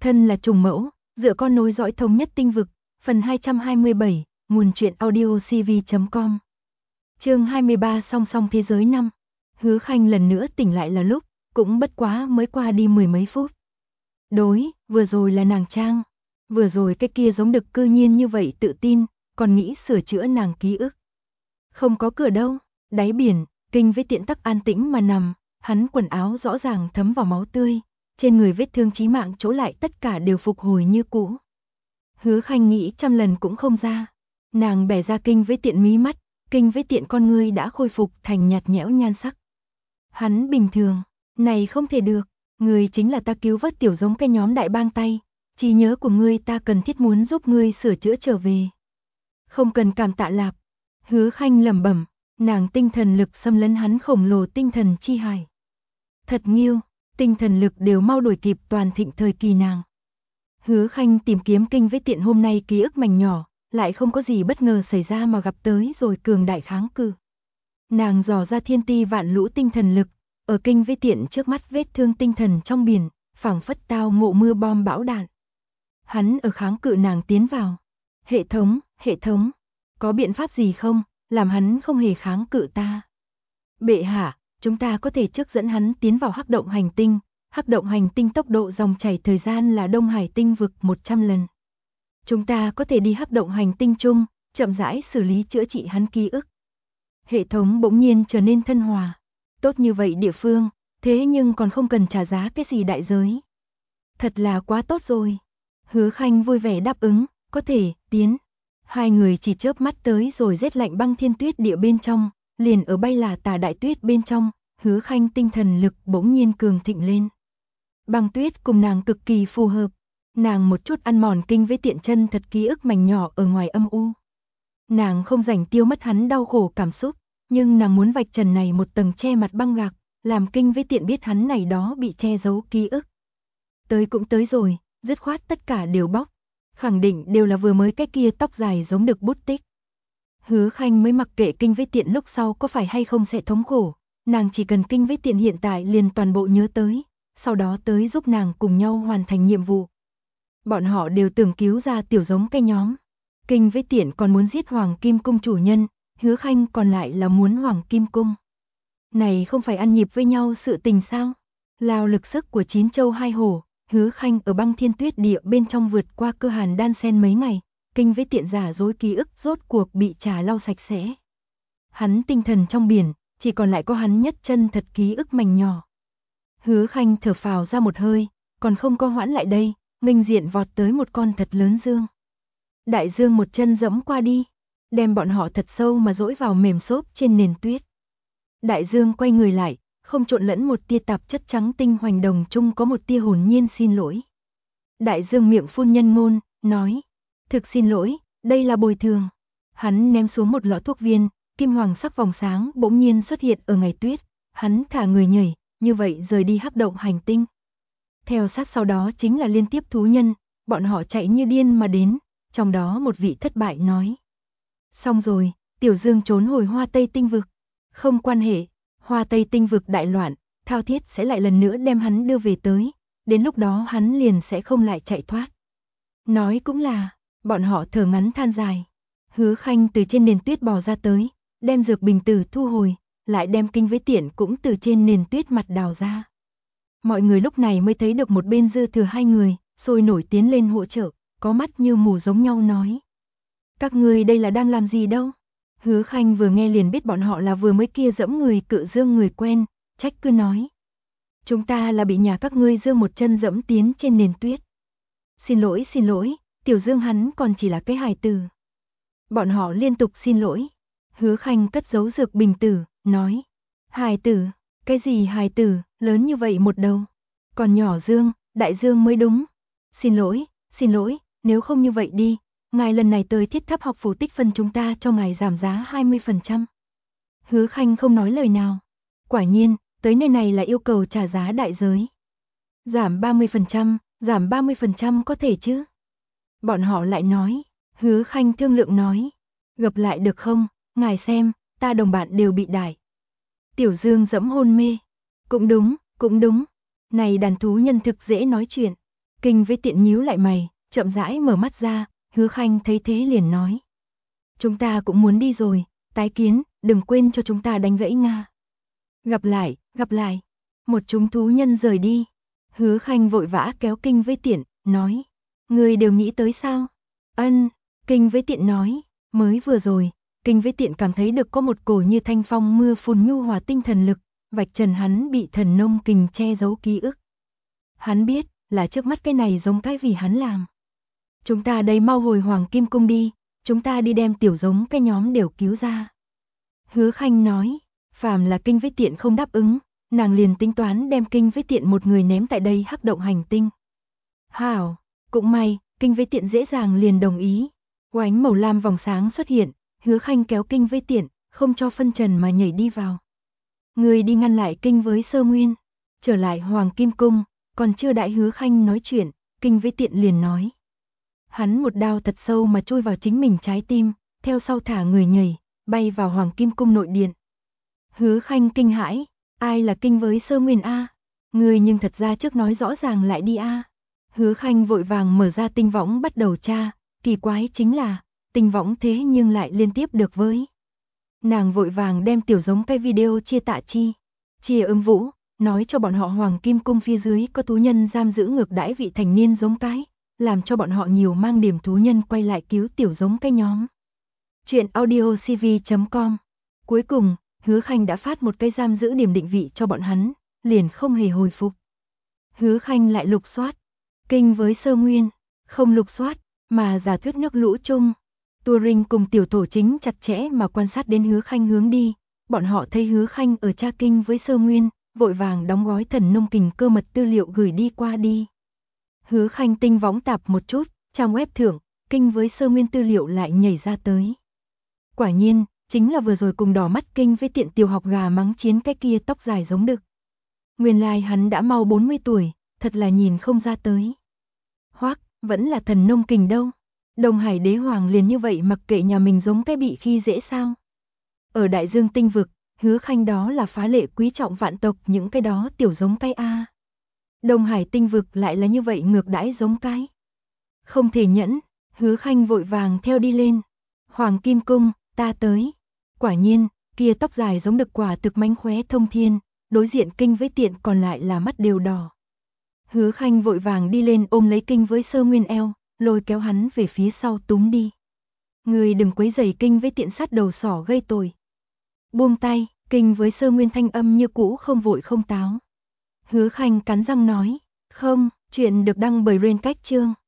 Thân là trùng mẫu, dựa con nối dõi thống nhất tinh vực, phần 227, nguồn truyện audio cv.com. Chương 23 song song thế giới 5. Hứa Khanh lần nữa tỉnh lại là lúc, cũng bất quá mới qua đi mười mấy phút. Vừa rồi là nàng trang. Vừa rồi cái kia giống đực cư nhiên như vậy tự tin, còn nghĩ sửa chữa nàng ký ức. Không có cửa đâu, đáy biển, Kinh với Tiện tắc an tĩnh mà nằm, hắn quần áo rõ ràng thấm vào máu tươi, trên người vết thương chí mạng chỗ lại tất cả đều phục hồi như cũ. Hứa Khanh nghĩ trăm lần cũng không ra. Nàng bẻ ra Kinh với Tiện mí mắt, Kinh với Tiện con ngươi đã khôi phục thành nhạt nhẽo nhan sắc. Hắn bình thường, này không thể được, ngươi chính là ta cứu vớt tiểu giống cái nhóm đại bang tay, trí nhớ của ngươi ta cần thiết muốn giúp ngươi sửa chữa trở về. Không cần cảm tạ lạp. Hứa Khanh lẩm bẩm, nàng tinh thần lực xâm lấn hắn khổng lồ tinh thần chi hải. Thật nghiêu, tinh thần lực đều mau đuổi kịp toàn thịnh thời kỳ nàng. Hứa Khanh tìm kiếm Kinh với Tiện hôm nay ký ức mảnh nhỏ, lại không có gì bất ngờ xảy ra mà gặp tới rồi cường đại kháng cự. Nàng dò ra thiên ti vạn lũ tinh thần lực, ở Kinh với Tiện trước mắt vết thương tinh thần trong biển, phảng phất tao ngộ mưa bom bão đạn. Hắn ở kháng cự nàng tiến vào. Hệ thống, có biện pháp gì không, làm hắn không hề kháng cự ta. Bệ hạ, chúng ta có thể trước dẫn hắn tiến vào hắc động hành tinh. Hắc động hành tinh tốc độ dòng chảy thời gian là Đông Hải tinh vực 100 lần. Chúng ta có thể đi hắc động hành tinh chung, chậm rãi xử lý chữa trị hắn ký ức. Hệ thống bỗng nhiên trở nên thân hòa. Tốt như vậy địa phương, thế nhưng còn không cần trả giá cái gì đại giới. Thật là quá tốt rồi. Hứa Khanh vui vẻ đáp ứng, có thể, tiến. Hai người chỉ chớp mắt tới rồi rét lạnh băng thiên tuyết địa bên trong, liền ở bay là tà đại tuyết bên trong, Hứa Khanh tinh thần lực bỗng nhiên cường thịnh lên. Băng tuyết cùng nàng cực kỳ phù hợp, nàng một chút ăn mòn Kinh với Tiện chân thật ký ức mảnh nhỏ ở ngoài âm u. Nàng không rảnh tiêu mất hắn đau khổ cảm xúc, nhưng nàng muốn vạch trần này một tầng che mặt băng gạc, làm Kinh với Tiện biết hắn này đó bị che giấu ký ức. Tới cũng tới rồi, dứt khoát tất cả đều bóc, khẳng định đều là vừa mới cái kia tóc dài giống đực bút tích. Hứa Khanh mới mặc kệ Kinh với Tiện lúc sau có phải hay không sẽ thống khổ, nàng chỉ cần Kinh với Tiện hiện tại liền toàn bộ nhớ tới, sau đó tới giúp nàng cùng nhau hoàn thành nhiệm vụ. Bọn họ đều tưởng cứu ra tiểu giống cái nhóm. Kinh với Tiện còn muốn giết Hoàng Kim Cung chủ nhân, Hứa Khanh còn lại là muốn Hoàng Kim Cung. Này không phải ăn nhịp với nhau sự tình sao? Lao lực sức của 9 châu 2 hổ, Hứa Khanh ở băng thiên tuyết địa bên trong vượt qua cơ hàn đan sen mấy ngày, Kinh với Tiện giả dối ký ức rốt cuộc bị trà lau sạch sẽ. Hắn tinh thần trong biển, chỉ còn lại có hắn nhất chân thật ký ức mảnh nhỏ. Hứa Khanh thở phào ra một hơi, còn không có hoãn lại đây, nghênh diện vọt tới một con thật lớn dương. Đại dương một chân dẫm qua đi, đem bọn họ thật sâu mà dỗi vào mềm xốp trên nền tuyết. Đại dương quay người lại, không trộn lẫn một tia tạp chất trắng tinh hoành đồng chung có một tia hồn nhiên xin lỗi. Đại dương miệng phun nhân ngôn, nói, thực xin lỗi, đây là bồi thường. Hắn ném xuống một lọ thuốc viên, kim hoàng sắc vòng sáng bỗng nhiên xuất hiện ở ngày tuyết, hắn thả người nhảy, như vậy rời đi hắc động hành tinh. Theo sát sau đó chính là liên tiếp thú nhân, bọn họ chạy như điên mà đến, trong đó một vị thất bại nói. Xong rồi, tiểu dương trốn hồi Hoa Tây tinh vực. Không quan hệ, Hoa Tây tinh vực đại loạn, Thao Thiết sẽ lại lần nữa đem hắn đưa về tới, đến lúc đó hắn liền sẽ không lại chạy thoát. Nói cũng là, bọn họ thở ngắn than dài. Hứa Khanh từ trên nền tuyết bò ra tới, đem dược bình tử thu hồi, lại đem Kinh với Tiện cũng từ trên nền tuyết mặt đào ra. Mọi người lúc này mới thấy được một bên dư thừa hai người, sôi nổi tiến lên hỗ trợ, có mắt như mù giống nhau nói. Các ngươi đây là đang làm gì đâu? Hứa Khanh vừa nghe liền biết bọn họ là vừa mới kia dẫm người cự dương người quen, trách cứ nói. Chúng ta là bị nhà các ngươi dương một chân dẫm tiến trên nền tuyết. Xin lỗi, tiểu dương hắn còn chỉ là cái hài tử. Bọn họ liên tục xin lỗi. Hứa Khanh cất giấu dược bình tử, nói. Hài tử, cái gì hài tử, lớn như vậy một đầu. Còn nhỏ dương, đại dương mới đúng. Xin lỗi, nếu không như vậy đi. Ngài lần này tới Thiết Tháp học phủ tích phân chúng ta cho ngài giảm giá 20%. Hứa Khanh không nói lời nào. Quả nhiên, tới nơi này là yêu cầu trả giá đại giới. Giảm 30% có thể chứ? Bọn họ lại nói. Hứa Khanh thương lượng nói. Gặp lại được không, ngài xem, ta đồng bạn đều bị đải. Tiểu Dương dẫm hôn mê. Cũng đúng. Này đàn thú nhân thực dễ nói chuyện. Kinh với Tiện nhíu lại mày, chậm rãi mở mắt ra, Hứa Khanh thấy thế liền nói. Chúng ta cũng muốn đi rồi, tái kiến, đừng quên cho chúng ta đánh gãy Nga. Gặp lại, gặp lại. Một chúng thú nhân rời đi. Hứa Khanh vội vã kéo Kinh với Tiện, nói. Người đều nghĩ tới sao? Ân, Kinh với Tiện nói, mới vừa rồi, Kinh với Tiện cảm thấy được có một cổ như thanh phong mưa phùn nhu hòa tinh thần lực, vạch trần hắn bị thần nông kình che giấu ký ức. Hắn biết, là trước mắt cái này giống cái vì hắn làm. Chúng ta đây mau hồi Hoàng Kim Cung đi, chúng ta đi đem tiểu giống cái nhóm đều cứu ra. Hứa Khanh nói, phàm là Kinh với Tiện không đáp ứng, nàng liền tính toán đem Kinh với Tiện một người ném tại đây hắc động hành tinh. Hảo, cũng may, Kinh với Tiện dễ dàng liền đồng ý. Oánh màu lam vòng sáng xuất hiện, Hứa Khanh kéo Kinh với Tiện, không cho phân trần mà nhảy đi vào. Người đi ngăn lại Kinh với Sơ Nguyên, trở lại Hoàng Kim Cung, còn chưa đại Hứa Khanh nói chuyện, Kinh với Tiện liền nói. Hắn một đao thật sâu mà chui vào chính mình trái tim, theo sau thả người nhảy, bay vào Hoàng Kim Cung nội điện. Hứa Khanh kinh hãi, ai là Kinh với Sơ Nguyên a? Người nhưng thật ra trước nói rõ ràng lại đi a. Hứa Khanh vội vàng mở ra tinh võng bắt đầu tra, kỳ quái chính là, tinh võng thế nhưng lại liên tiếp được với. Nàng vội vàng đem tiểu giống cái video chia Tạ Chi, chia Ưng Vũ, nói cho bọn họ Hoàng Kim Cung phía dưới có thú nhân giam giữ ngược đãi vị thành niên giống cái, làm cho bọn họ nhiều mang điểm thú nhân quay lại cứu tiểu giống cái nhóm. Chuyện audiocv.com. Cuối cùng, Hứa Khanh đã phát một cái giam giữ điểm định vị cho bọn hắn, liền không hề hồi phục. Hứa Khanh lại lục soát, Kinh với Sơ Nguyên, không lục soát, mà giả thuyết nước lũ chung. Turing cùng tiểu thổ chính chặt chẽ mà quan sát đến Hứa Khanh hướng đi, bọn họ thấy Hứa Khanh ở tra Kinh với Sơ Nguyên, vội vàng đóng gói thần nông kình cơ mật tư liệu gửi đi qua đi. Hứa Khanh tinh võng tạp một chút, trang web thượng, Kinh với Sơ Nguyên tư liệu lại nhảy ra tới. Quả nhiên, chính là vừa rồi cùng đỏ mắt Kinh với Tiện tiểu học gà mắng chiến cái kia tóc dài giống đực. Nguyên lai hắn đã mau 40 tuổi, thật là nhìn không ra tới. Hoắc, vẫn là thần nông kình đâu. Đông Hải đế hoàng liền như vậy mặc kệ nhà mình giống cái bị khi dễ sao. Ở đại dương tinh vực, Hứa Khanh đó là phá lệ quý trọng vạn tộc những cái đó tiểu giống cái a. Đông Hải tinh vực lại là như vậy ngược đãi giống cái. Không thể nhẫn, Hứa Khanh vội vàng theo đi lên. Hoàng Kim Cung, ta tới. Quả nhiên, kia tóc dài giống đực quả thực mánh khóe thông thiên, đối diện Kinh với Tiện còn lại là mắt đều đỏ. Hứa Khanh vội vàng đi lên ôm lấy Kinh với Sơ Nguyên eo, lôi kéo hắn về phía sau túm đi. Người đừng quấy rầy Kinh với Tiện sát đầu sỏ gây tội. Buông tay, Kinh với Sơ Nguyên thanh âm như cũ không vội không táo. Hứa Khanh cắn răng nói, không, chuyện được đăng bởi Rain Cách chương.